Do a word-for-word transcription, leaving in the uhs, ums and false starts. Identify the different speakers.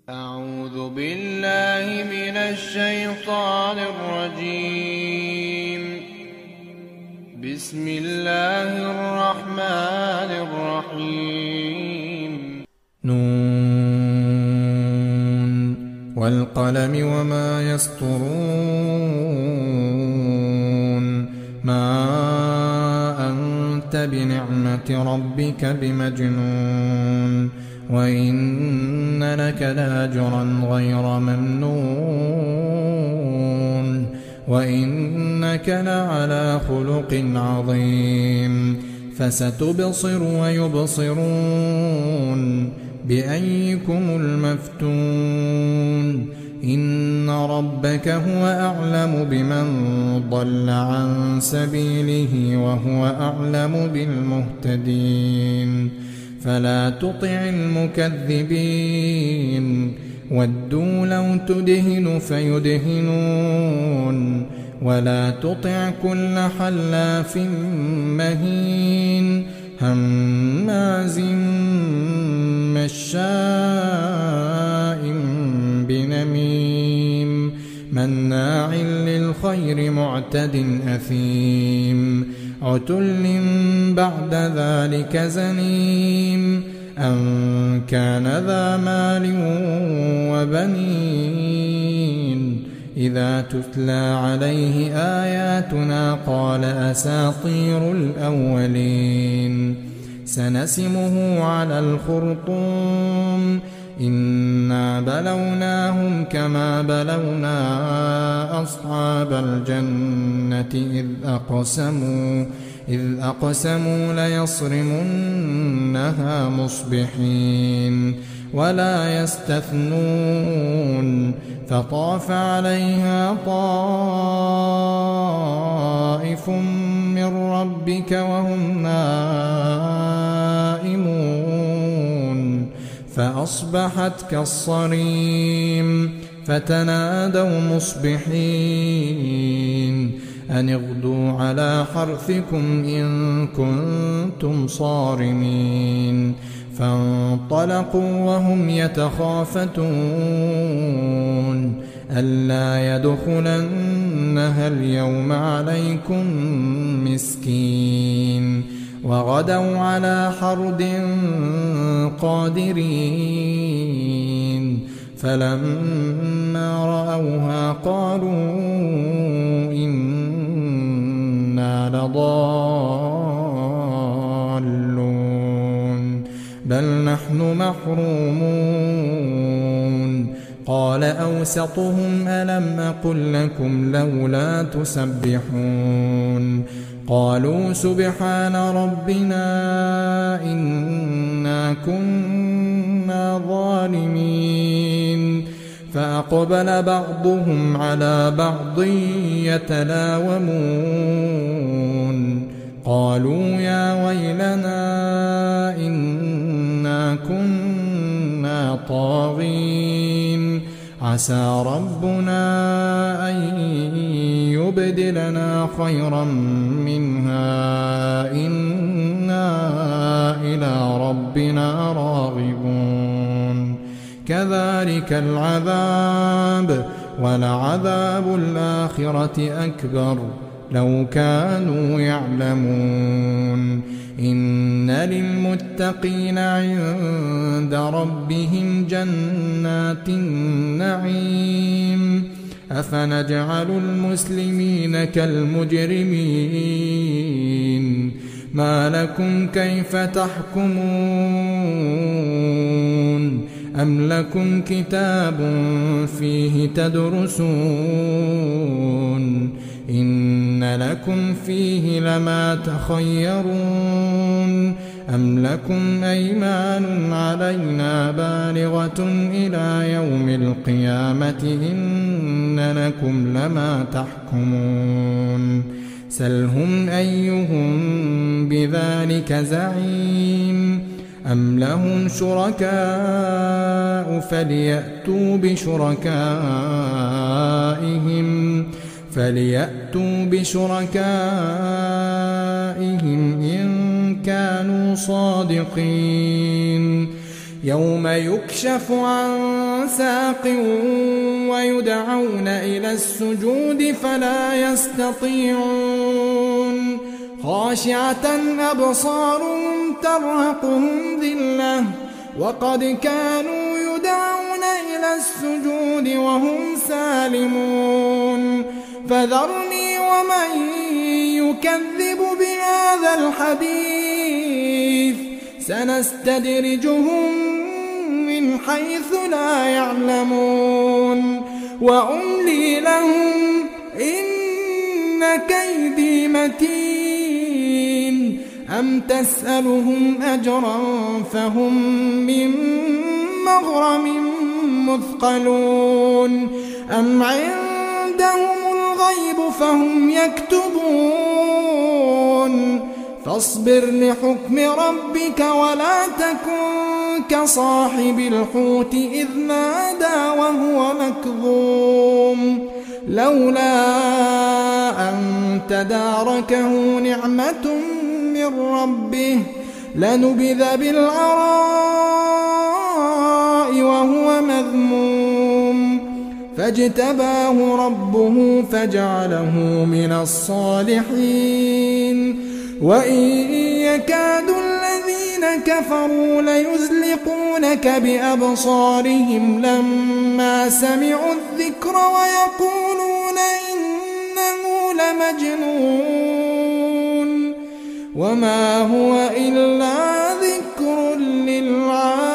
Speaker 1: أعوذ بالله من الشيطان الرجيم. بسم الله الرحمن الرحيم.
Speaker 2: نون والقلم وما يسطرون. ما أنت بنعمة ربك بمجنون، وإن لك لأجرا غير ممنون، وإنك لعلى خلق عظيم. فستبصر ويبصرون بأيكم المفتون. إن ربك هو أعلم بمن ضل عن سبيله وهو أعلم بالمهتدين. فلا تطع المكذبين، ودوا لو تدهن فيدهنون. ولا تطع كل حلاف مهين، هماز مشاء بنميم، مناع للخير معتد أثيم، عتل بعد ذلك زنيم. أن كان ذا مال وبنين، إذا تتلى عليه آياتنا قال أساطير الأولين. سنسمه على الخرطوم، إنا بلوناهم كما بلونا أصحاب الجنة إذ أقسموا إذ أقسموا ليصرمنها مصبحين ولا يستثنون. فطاف عليها طائف من ربك وهم نائمون، فأصبحت كالصريم. فتنادوا مصبحين أن اغدوا على حرثكم إن كنتم صارمين. فانطلقوا وهم يتخافتون ألا يدخلنها اليوم عليكم مسكين. وغدوا على حرد قادرين. فلما رأوها قالوا إنا لضالون، بل نحن محرومون. قال أوسطهم ألم أقل لكم لولا تسبحون؟ قالوا سبحان ربنا إنا كنا ظالمين. فأقبل بعضهم على بعض يتلاومون. قالوا يا ويلنا إنا كنا طاغين، عسى ربنا أن يبدلنا خيرا منها إنا إلى ربنا راغبون. كذلك العذاب، ولعذاب الآخرة أكبر لو كانوا يعلمون. إن للمتقين عند ربهم جنات النعيم. أفنجعل المسلمين كالمجرمين؟ ما لكم كيف تحكمون؟ أم لكم كتاب فيه تدرسون؟ إن لكم فيه لما تخيرون. أم لكم أيمان علينا بالغة إلى يوم القيامة إن لكم لما تحكمون. سلهم أيهم بذلك زعيم. أم لهم شركاء فليأتوا بشركائهم فليأتوا بشركائهم إن كانوا صادقين. يوم يكشف عن ساق ويدعون إلى السجود فلا يستطيعون خاشعة أبصارهم ترهقهم ذلة وقد كانوا يدعون إلى السجود وهم سالمون فذرني ومن يكذب بهذا الحديث سنستدرجهم من حيث لا يعلمون وأملي لهم إن كيدي متين أم تسألهم أجرا فهم من مغرم مثقلون أم عندهم الغيب فهم يكتبون فاصبر لحكم ربك ولا تكن كصاحب الحوت إذ نادى وهو مكظوم لولا أن تداركه نعمة من ربه لنبذ بالعراء وهو مذموم فاجتباه ربه فجعله من الصالحين وإن يكاد الذين كفروا ليزلقونك بأبصارهم لما سمعوا الذكر ويقولون إنه لمجنون وما هو إلا ذكر للعالمين.